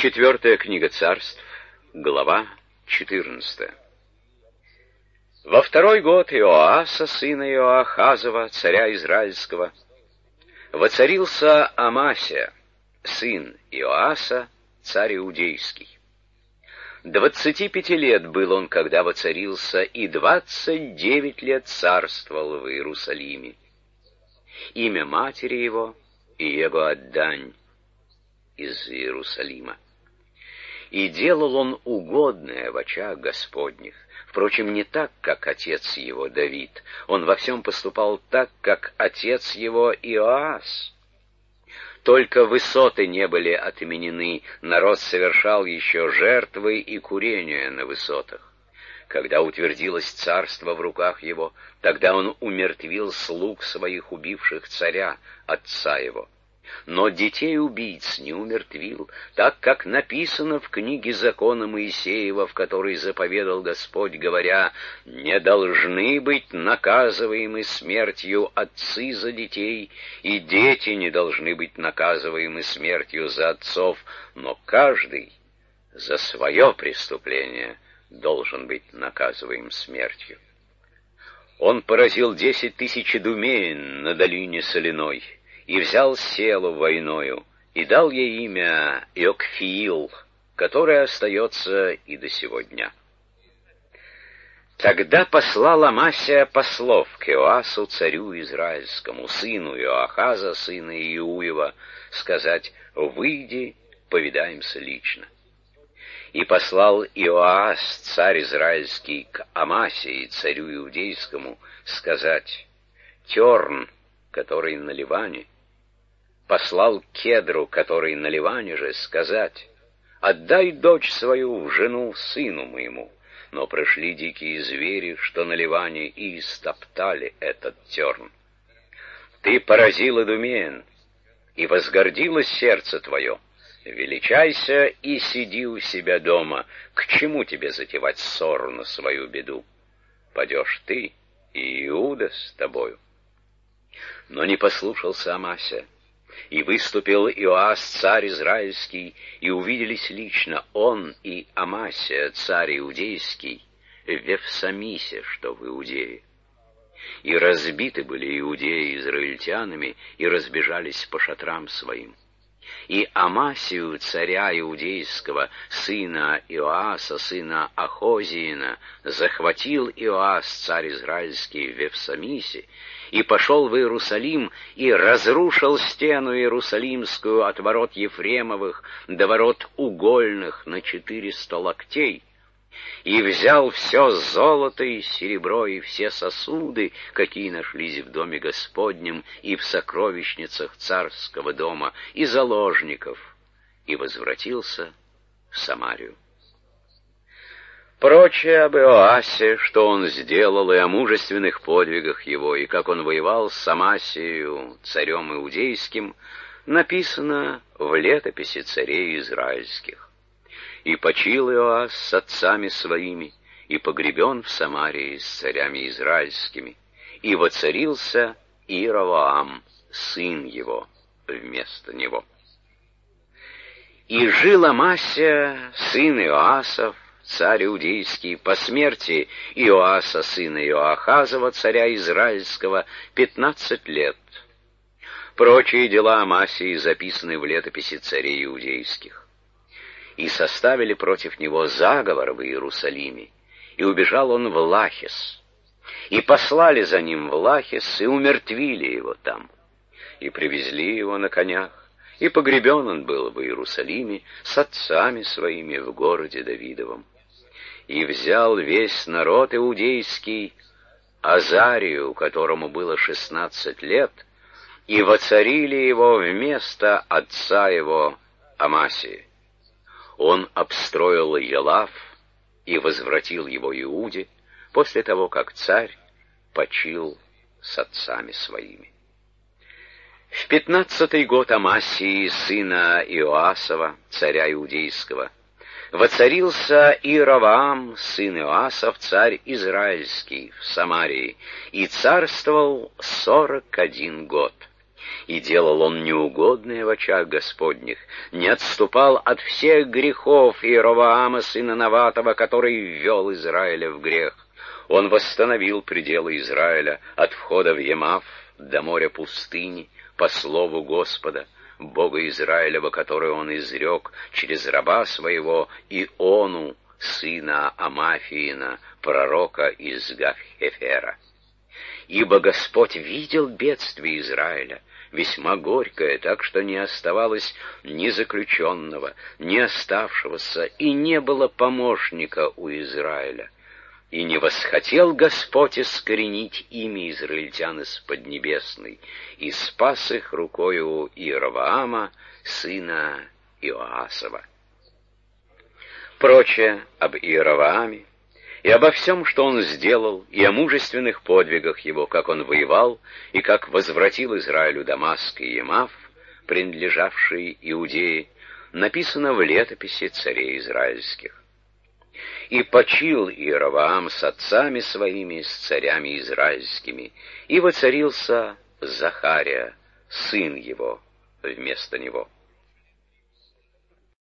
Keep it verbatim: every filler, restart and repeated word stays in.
Четвертая книга Царств, глава четырнадцатая. Во второй год Иоаса, сына Иоахазова, царя Израильского, воцарился Амасия, сын Иоаса, царь Иудейский. Двадцати пяти лет был он, когда воцарился, и двадцать девять лет царствовал в Иерусалиме. Имя матери его Иегоаддань из Иерусалима. И делал он угодное в очах Господних. Впрочем, не так, как отец его Давид. Он во всем поступал так, как отец его Иоас. Только высоты не были отменены, народ совершал еще жертвы и курения на высотах. Когда утвердилось царство в руках его, тогда он умертвил слуг своих, убивших царя, отца его. Но детей убийц не умертвил, так как написано в книге закона Моисеева, в которой заповедал Господь, говоря: «Не должны быть наказываемы смертью отцы за детей, и дети не должны быть наказываемы смертью за отцов, но каждый за свое преступление должен быть наказываем смертью». Он поразил десять тысяч идумеен на долине соляной, и взял село войною, и дал ей имя Иокфиил, которое остается и до сего дня. Тогда послал Амасия послов к Иоасу, царю Израильскому, сыну Иоахаза, сына Иуева, сказать: «Выйди, повидаемся лично». И послал Иоас, царь Израильский, к Амасии, царю Иудейскому, сказать: «Терн, который на Ливане», послал Кедру, который на Ливане же, сказать: «Отдай дочь свою в жену сыну моему». Но пришли дикие звери, что на Ливане, и истоптали этот терн. Ты поразил Идумеен, и возгордилось сердце твое. Величайся и сиди у себя дома. К чему тебе затевать ссору на свою беду? Падешь ты, и Иуда с тобою. Но не послушался Амасия. И выступил Иоас, царь Израильский, и увиделись лично он и Амасия, царь Иудейский, в Вефсамисе, что в Иудее. И разбиты были иудеи израильтянами, и разбежались по шатрам своим. И Амасию, царя Иудейского, сына Иоаса, сына Ахозиина, захватил Иоас, царь Израильский, в Вефсамисе, и пошел в Иерусалим, и разрушил стену Иерусалимскую от ворот Ефремовых до ворот угольных на четыреста локтей, и взял все золото и серебро, и все сосуды, какие нашлись в доме Господнем и в сокровищницах царского дома, и заложников, и возвратился в Самарию. Прочее об Иоасе, что он сделал, и о мужественных подвигах его, и как он воевал с Амасией, царем Иудейским, написано в летописи царей израильских. И почил Иоас с отцами своими, и погребен в Самарии с царями израильскими, и воцарился Иеровоам, сын его, вместо него. И жил Амасия, сын Иоасов, царь Иудейский, по смерти Иоаса, сына Иоахазова, царя Израильского, пятнадцать лет. Прочие дела Амасии записаны в летописи царей Иудейских. И составили против него заговор в Иерусалиме, и убежал он в Лахис. И послали за ним в Лахис, и умертвили его там. И привезли его на конях, и погребен он был в Иерусалиме с отцами своими в городе Давидовом. И взял весь народ иудейский Азарию, которому было шестнадцать лет, и воцарили его вместо отца его Амасии. Он обстроил Елав и возвратил его Иуде после того, как царь почил с отцами своими. В пятнадцатый год Амасии, сына Иоасова, царя Иудейского, воцарился Иеровоам, сын Иоасов, царь Израильский, в Самарии, и царствовал сорок один год. И делал он неугодное в очах Господних, не отступал от всех грехов Иеровоама, сына Наватова, который ввел Израиля в грех. Он восстановил пределы Израиля от входа в Емав до моря пустыни, по слову Господа, Бога Израилева, который он изрек через раба своего Иону, сына Амафиина, пророка из Гав-Хефера. Ибо Господь видел бедствие Израиля, весьма горькое, так что не оставалось ни заключенного, ни оставшегося, и не было помощника у Израиля. И не восхотел Господь искоренить имя израильтян из Поднебесной, и спас их рукою Иеровоама, сына Иоасова. Прочее об Иеровоаме и обо всем, что он сделал, и о мужественных подвигах его, как он воевал, и как возвратил Израилю Дамаск и Емав, принадлежавшие Иудее, написано в летописи царей израильских. И почил Иеровоам с отцами своими, с царями израильскими, и воцарился Захария, сын его, вместо него.